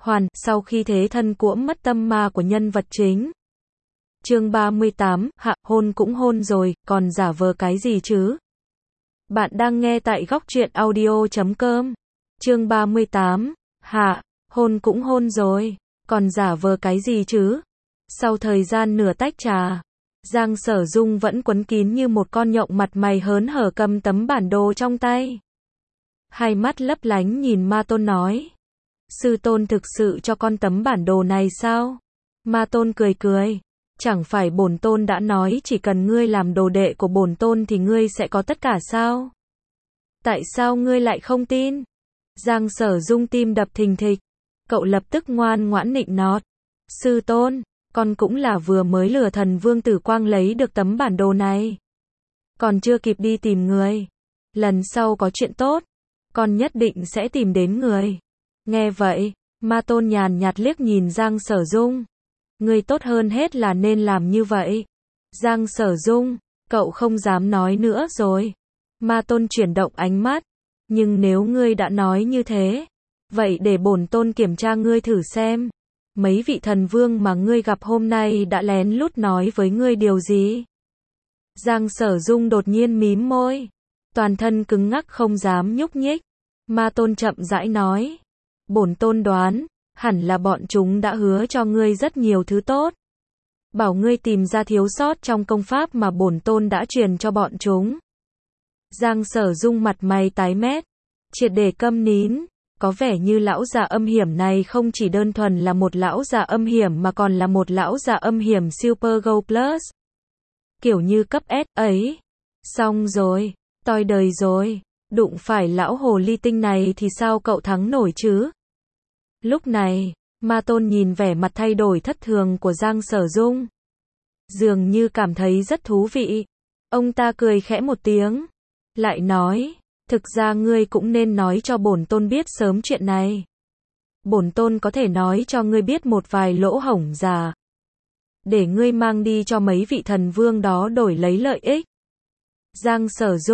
sau khi thế thân cuỗm mất tâm ma của nhân vật chính. Chương 38, hạ, hôn cũng hôn rồi, còn giả vờ cái gì chứ? Bạn đang nghe tại góc truyện audio.com. Chương 38, hạ, hôn cũng hôn rồi, còn giả vờ cái gì chứ? Sau thời gian nửa tách trà, Giang Sở Dung vẫn quấn kín như một con nhộng, mặt mày hớn hở cầm tấm bản đồ trong tay. Hai mắt lấp lánh nhìn Ma Tôn nói. Sư tôn thực sự cho con tấm bản đồ này sao? Ma Tôn cười cười. Chẳng phải bổn tôn đã nói chỉ cần ngươi làm đồ đệ của bổn tôn thì ngươi sẽ có tất cả sao? Tại sao ngươi lại không tin? Giang Sở Dung tim đập thình thịch. Cậu lập tức ngoan ngoãn nịnh nọt. Sư tôn, con cũng là vừa mới lừa thần vương Tử Quang lấy được tấm bản đồ này. Còn chưa kịp đi tìm người. Lần sau có chuyện tốt, con nhất định sẽ tìm đến người. Nghe vậy, Ma Tôn nhàn nhạt liếc nhìn Giang Sở Dung. Ngươi tốt hơn hết là nên làm như vậy. Giang Sở Dung, cậu không dám nói nữa rồi. Ma Tôn chuyển động ánh mắt. Nhưng nếu ngươi đã nói như thế, vậy để bổn tôn kiểm tra ngươi thử xem. Mấy vị thần vương mà ngươi gặp hôm nay đã lén lút nói với ngươi điều gì? Giang Sở Dung đột nhiên mím môi. Toàn thân cứng ngắc không dám nhúc nhích. Ma Tôn chậm rãi nói. Bổn tôn đoán, hẳn là bọn chúng đã hứa cho ngươi rất nhiều thứ tốt. Bảo ngươi tìm ra thiếu sót trong công pháp mà bổn tôn đã truyền cho bọn chúng. Giang Sở Dung mặt mày tái mét, triệt để câm nín. Có vẻ như lão già âm hiểm này không chỉ đơn thuần là một lão già âm hiểm mà còn là một lão già âm hiểm Super Go Plus. Kiểu như cấp S ấy. Xong rồi, toi đời rồi. Đụng phải lão hồ ly tinh này thì sao cậu thắng nổi chứ? Lúc này, Ma Tôn nhìn vẻ mặt thay đổi thất thường của Giang Sở Dung. Dường như cảm thấy rất thú vị. Ông ta cười khẽ một tiếng. Lại nói, thực ra ngươi cũng nên nói cho bổn tôn biết sớm chuyện này. Bổn tôn có thể nói cho ngươi biết một vài lỗ hổng già. Để ngươi mang đi cho mấy vị thần vương đó đổi lấy lợi ích. Giang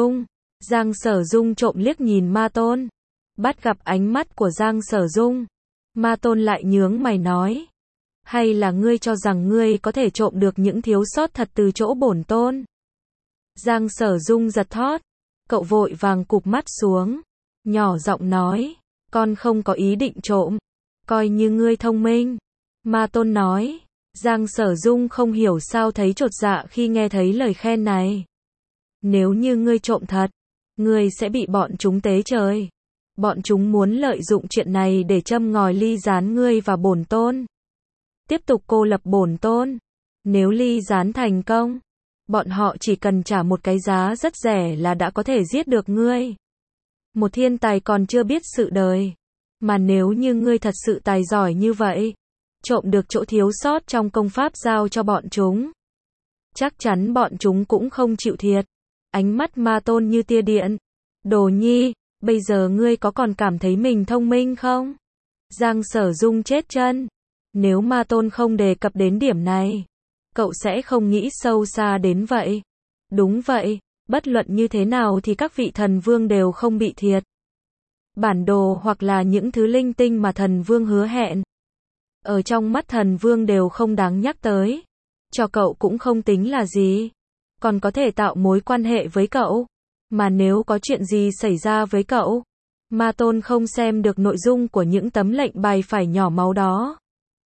Sở Dung trộm liếc nhìn Ma Tôn. Bắt gặp ánh mắt của Giang Sở Dung. Ma Tôn lại nhướng mày nói. Hay là ngươi cho rằng ngươi có thể trộm được những thiếu sót thật từ chỗ bổn tôn? Giang Sở Dung giật thót. Cậu vội vàng cụp mắt xuống. Nhỏ giọng nói. Con không có ý định trộm. Coi như ngươi thông minh. Ma Tôn nói. Giang Sở Dung không hiểu sao thấy chột dạ khi nghe thấy lời khen này. Nếu như ngươi trộm thật, ngươi sẽ bị bọn chúng tế trời. Bọn chúng muốn lợi dụng chuyện này để châm ngòi ly gián ngươi và bổn tôn. Tiếp tục cô lập bổn tôn. Nếu ly gián thành công, bọn họ chỉ cần trả một cái giá rất rẻ là đã có thể giết được ngươi. Một thiên tài còn chưa biết sự đời. Mà nếu như ngươi thật sự tài giỏi như vậy, trộm được chỗ thiếu sót trong công pháp giao cho bọn chúng, chắc chắn bọn chúng cũng không chịu thiệt. Ánh mắt Ma Tôn như tia điện. Đồ nhi, bây giờ ngươi có còn cảm thấy mình thông minh không? Giang Sở Dung chết chân. Nếu Ma Tôn không đề cập đến điểm này, cậu sẽ không nghĩ sâu xa đến vậy. Đúng vậy, bất luận như thế nào thì các vị thần vương đều không bị thiệt. Bản đồ hoặc là những thứ linh tinh mà thần vương hứa hẹn, ở trong mắt thần vương đều không đáng nhắc tới. Cho cậu cũng không tính là gì. Còn có thể tạo mối quan hệ với cậu. Mà nếu có chuyện gì xảy ra với cậu, Ma Tôn không xem được nội dung của những tấm lệnh bài phải nhỏ máu đó,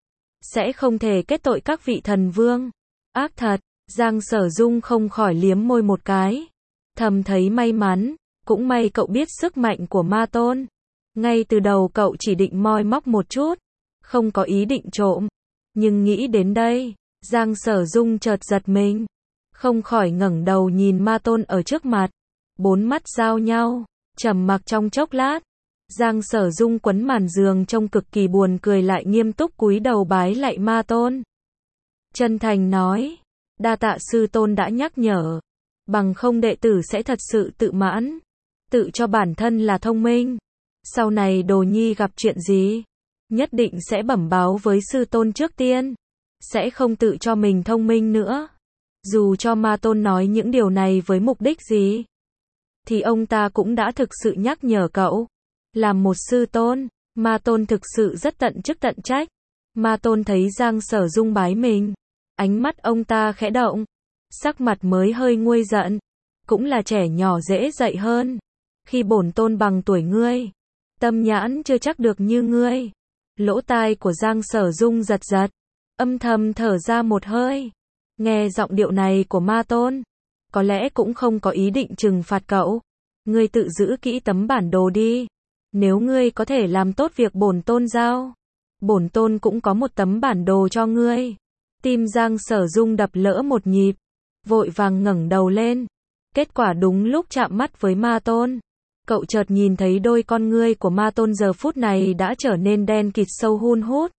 sẽ không thể kết tội các vị thần vương. Ác thật. Giang Sở Dung không khỏi liếm môi một cái. Thầm thấy may mắn. Cũng may cậu biết sức mạnh của Ma Tôn. Ngay từ đầu cậu chỉ định moi móc một chút, không có ý định trộm. Nhưng nghĩ đến đây, Giang Sở Dung chợt giật mình. Không khỏi ngẩng đầu nhìn Ma Tôn ở trước mặt. Bốn mắt giao nhau, trầm mặc trong chốc lát. Giang Sở Dung quấn màn giường trông cực kỳ buồn cười lại nghiêm túc cúi đầu bái lạy Ma Tôn. Chân thành nói, đa tạ sư tôn đã nhắc nhở. Bằng không đệ tử sẽ thật sự tự mãn, tự cho bản thân là thông minh. Sau này đồ nhi gặp chuyện gì, nhất định sẽ bẩm báo với sư tôn trước tiên. Sẽ không tự cho mình thông minh nữa. Dù cho Ma Tôn nói những điều này với mục đích gì, thì ông ta cũng đã thực sự nhắc nhở cậu. Làm một sư tôn, Ma Tôn thực sự rất tận chức tận trách. Ma Tôn thấy Giang Sở Dung bái mình, ánh mắt ông ta khẽ động, sắc mặt mới hơi nguôi giận. Cũng là trẻ nhỏ dễ dạy hơn. Khi bổn tôn bằng tuổi ngươi, tâm nhãn chưa chắc được như ngươi. Lỗ tai của Giang Sở Dung giật giật, âm thầm thở ra một hơi. Nghe giọng điệu này của Ma Tôn, có lẽ cũng không có ý định trừng phạt cậu. Ngươi tự giữ kỹ tấm bản đồ đi. Nếu ngươi có thể làm tốt việc bổn tôn giao, bổn tôn cũng có một tấm bản đồ cho ngươi. Tim Giang Sở Dung đập lỡ một nhịp, vội vàng ngẩng đầu lên. Kết quả đúng lúc chạm mắt với Ma Tôn, cậu chợt nhìn thấy đôi con ngươi của Ma Tôn giờ phút này đã trở nên đen kịt sâu hun hút.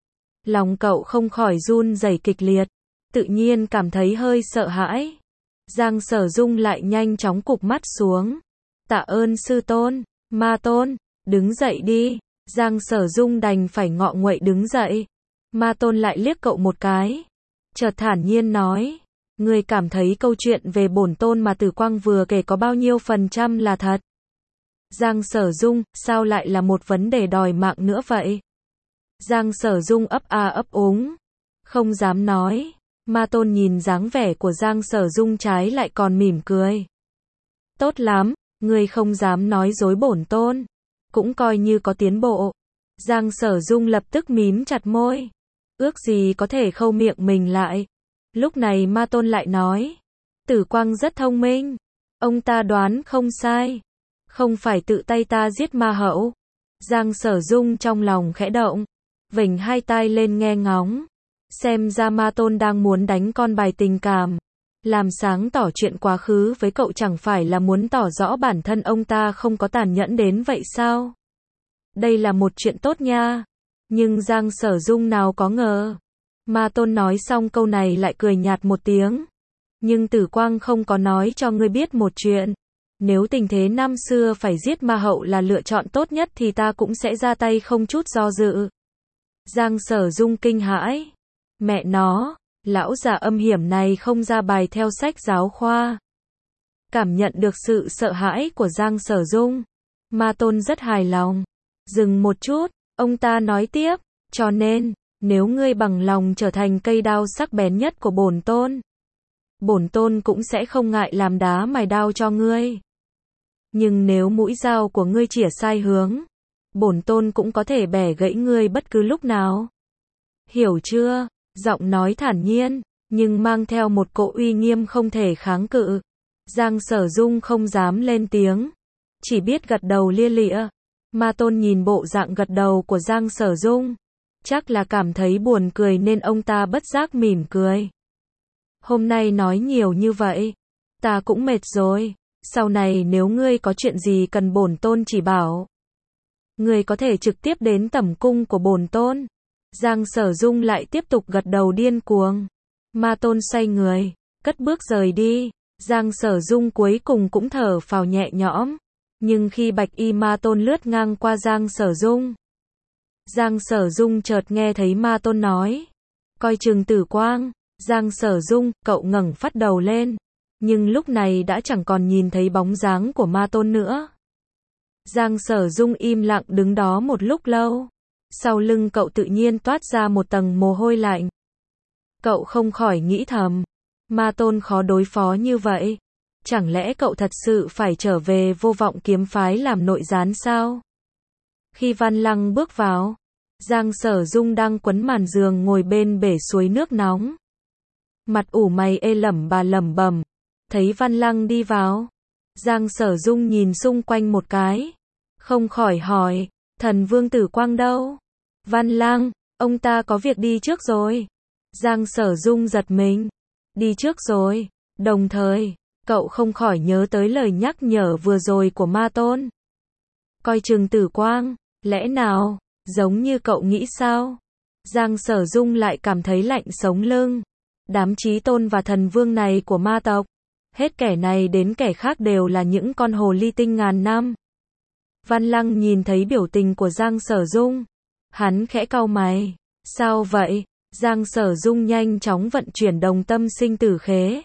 Lòng cậu không khỏi run rẩy kịch liệt, tự nhiên cảm thấy hơi sợ hãi. Giang Sở Dung lại nhanh chóng cụp mắt xuống. Tạ ơn sư tôn. Ma Tôn, đứng dậy đi. Giang Sở Dung đành phải ngọ nguậy đứng dậy. Ma Tôn lại liếc cậu một cái, chợt thản nhiên nói, ngươi cảm thấy câu chuyện về bổn tôn mà Tử Quang vừa kể có bao nhiêu % là thật? Giang Sở Dung, sao lại là một vấn đề đòi mạng nữa vậy? Giang Sở Dung ấp a ấp úng, không dám nói. Ma Tôn nhìn dáng vẻ của Giang Sở Dung trái lại còn mỉm cười. Tốt lắm, ngươi không dám nói dối bổn tôn, cũng coi như có tiến bộ. Giang Sở Dung lập tức mím chặt môi, ước gì có thể khâu miệng mình lại. Lúc này Ma Tôn lại nói, Tử Quang rất thông minh, ông ta đoán không sai, không phải tự tay ta giết ma hậu. Giang Sở Dung trong lòng khẽ động, vểnh hai tai lên nghe ngóng, xem ra Ma Tôn đang muốn đánh con bài tình cảm, làm sáng tỏ chuyện quá khứ với cậu, chẳng phải là muốn tỏ rõ bản thân ông ta không có tàn nhẫn đến vậy sao? Đây là một chuyện tốt nha. Nhưng Giang Sở Dung nào có ngờ. Ma Tôn nói xong câu này lại cười nhạt một tiếng. Nhưng Tử Quang không có nói cho ngươi biết một chuyện. Nếu tình thế năm xưa phải giết ma hậu là lựa chọn tốt nhất thì ta cũng sẽ ra tay không chút do dự. Giang Sở Dung kinh hãi. Mẹ nó, lão già âm hiểm này không ra bài theo sách giáo khoa. Cảm nhận được sự sợ hãi của Giang Sở Dung, Ma Tôn rất hài lòng. Dừng một chút, ông ta nói tiếp, cho nên, nếu ngươi bằng lòng trở thành cây đao sắc bén nhất của bổn tôn cũng sẽ không ngại làm đá mài đao cho ngươi. Nhưng nếu mũi dao của ngươi chĩa sai hướng, bổn tôn cũng có thể bẻ gãy ngươi bất cứ lúc nào. Hiểu chưa? Giọng nói thản nhiên, nhưng mang theo một cỗ uy nghiêm không thể kháng cự. Giang Sở Dung không dám lên tiếng, chỉ biết gật đầu lia lịa. Ma Tôn nhìn bộ dạng gật đầu của Giang Sở Dung, chắc là cảm thấy buồn cười nên ông ta bất giác mỉm cười. Hôm nay nói nhiều như vậy, ta cũng mệt rồi, sau này nếu ngươi có chuyện gì cần bổn tôn chỉ bảo, ngươi có thể trực tiếp đến tẩm cung của bổn tôn. Giang Sở Dung lại tiếp tục gật đầu điên cuồng. Ma Tôn xoay người, cất bước rời đi. Giang Sở Dung cuối cùng cũng thở phào nhẹ nhõm. Nhưng khi Bạch Y Ma Tôn lướt ngang qua Giang Sở Dung, Giang Sở Dung chợt nghe thấy Ma Tôn nói, coi chừng Tử Quang. Giang Sở Dung, cậu ngẩng phát đầu lên, nhưng lúc này đã chẳng còn nhìn thấy bóng dáng của Ma Tôn nữa. Giang Sở Dung im lặng đứng đó một lúc lâu, sau lưng cậu tự nhiên toát ra một tầng mồ hôi lạnh. Cậu không khỏi nghĩ thầm, Ma Tôn khó đối phó như vậy, chẳng lẽ cậu thật sự phải trở về Vô Vọng kiếm phái làm nội gián sao? Khi Văn Lăng bước vào, Giang Sở Dung đang quấn màn giường ngồi bên bể suối nước nóng. Mặt ủ mày lẩm bẩm, thấy Văn Lăng đi vào. Giang Sở Dung nhìn xung quanh một cái, không khỏi hỏi, Thần Vương Tử Quang đâu? Văn Lăng, ông ta có việc đi trước rồi. Giang Sở Dung giật mình, đi trước rồi, đồng thời, cậu không khỏi nhớ tới lời nhắc nhở vừa rồi của Ma Tôn. Coi chừng Tử Quang, lẽ nào, giống như cậu nghĩ sao? Giang Sở Dung lại cảm thấy lạnh sống lưng. Đám Chí Tôn và Thần Vương này của ma tộc, hết kẻ này đến kẻ khác đều là những con hồ ly tinh ngàn năm. Văn Lăng nhìn thấy biểu tình của Giang Sở Dung, hắn khẽ cau mày. Sao vậy? Giang Sở Dung nhanh chóng vận chuyển đồng tâm sinh tử khế,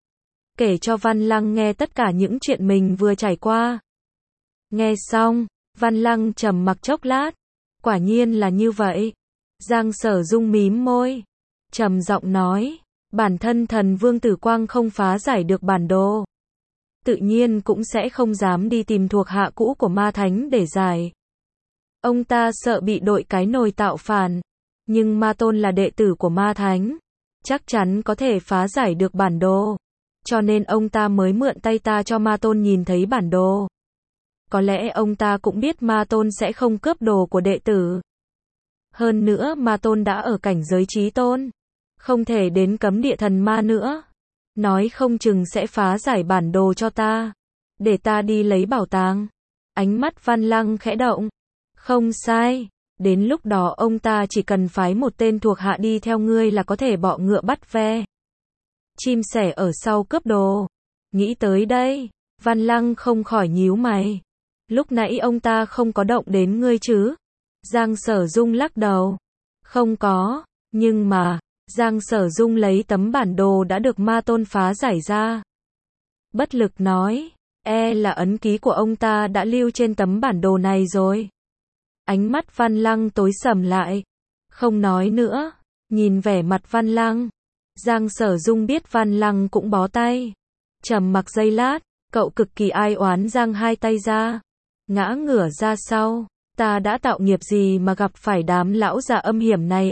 kể cho Văn Lăng nghe tất cả những chuyện mình vừa trải qua. Nghe xong, Văn Lăng trầm mặc chốc lát, Quả nhiên là như vậy. Giang Sở Dung mím môi, trầm giọng nói, bản thân thần vương Tử Quang không phá giải được bản đồ, tự nhiên cũng sẽ không dám đi tìm thuộc hạ cũ của ma thánh để giải. Ông ta sợ bị đội cái nồi tạo phản, nhưng ma tôn là đệ tử của ma thánh, chắc chắn có thể phá giải được bản đồ, cho nên ông ta mới mượn tay ta cho ma tôn nhìn thấy bản đồ. Có lẽ ông ta cũng biết ma tôn sẽ không cướp đồ của đệ tử. Hơn nữa ma tôn đã ở cảnh giới chí tôn, không thể đến cấm địa thần ma nữa. Nói không chừng sẽ phá giải bản đồ cho ta, để ta đi lấy bảo tàng. Ánh mắt Văn Lăng khẽ động. Không sai, đến lúc đó ông ta chỉ cần phái một tên thuộc hạ đi theo ngươi là có thể bọ ngựa bắt ve. Chim sẻ ở sau cướp đồ. Nghĩ tới đây, Văn Lăng không khỏi nhíu mày. Lúc nãy ông ta không có động đến ngươi chứ? Giang Sở Dung lắc đầu. Không có, nhưng mà, Giang Sở Dung lấy tấm bản đồ đã được ma tôn phá giải ra. Bất lực nói, là ấn ký của ông ta đã lưu trên tấm bản đồ này rồi. Ánh mắt Văn Lăng tối sầm lại, không nói nữa, nhìn vẻ mặt Văn Lăng. Giang Sở Dung biết Văn Lăng cũng bó tay. Trầm mặc giây lát, cậu cực kỳ ai oán giang hai tay ra, ngã ngửa ra sau. Ta đã tạo nghiệp gì mà gặp phải đám lão già âm hiểm này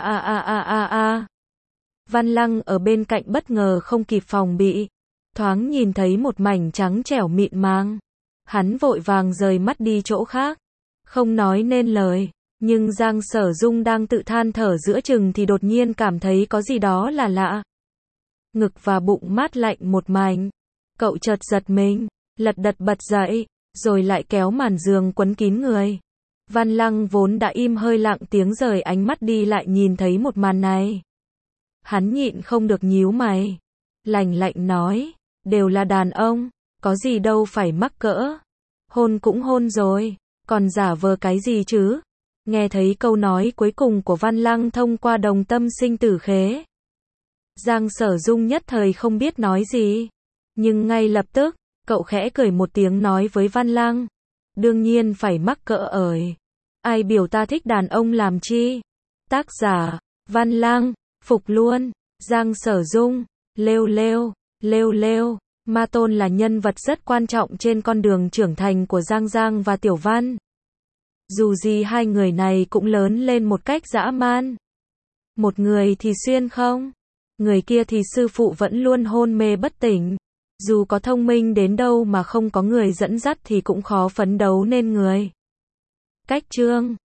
a. Văn Lăng ở bên cạnh bất ngờ không kịp phòng bị, thoáng nhìn thấy một mảnh trắng trẻo mịn màng. Hắn vội vàng rời mắt đi chỗ khác, không nói nên lời, nhưng Giang Sở Dung đang tự than thở giữa chừng thì đột nhiên cảm thấy có gì đó là lạ. Ngực và bụng mát lạnh một mảnh, cậu chợt giật mình, lật đật bật dậy, rồi lại kéo màn giường quấn kín người. Văn Lăng vốn đã im hơi lặng tiếng rời ánh mắt đi lại nhìn thấy một màn này. Hắn nhịn không được nhíu mày, lạnh lạnh nói, đều là đàn ông, có gì đâu phải mắc cỡ. Hôn cũng hôn rồi, còn giả vờ cái gì chứ? Nghe thấy câu nói cuối cùng của Văn Lăng thông qua đồng tâm sinh tử khế. Giang Sở Dung nhất thời không biết nói gì, nhưng ngay lập tức, cậu khẽ cười một tiếng nói với Văn Lăng, đương nhiên phải mắc cỡ ởi. Ai biểu ta thích đàn ông làm chi? Tác giả, Văn Lăng, phục luôn. Giang Sở Dung, lêu lêu, ma tôn là nhân vật rất quan trọng trên con đường trưởng thành của Giang Giang và Tiểu Văn. Dù gì hai người này cũng lớn lên một cách dã man. Một người thì xuyên không, người kia thì sư phụ vẫn luôn hôn mê bất tỉnh. Dù có thông minh đến đâu mà không có người dẫn dắt thì cũng khó phấn đấu nên người. Cách chương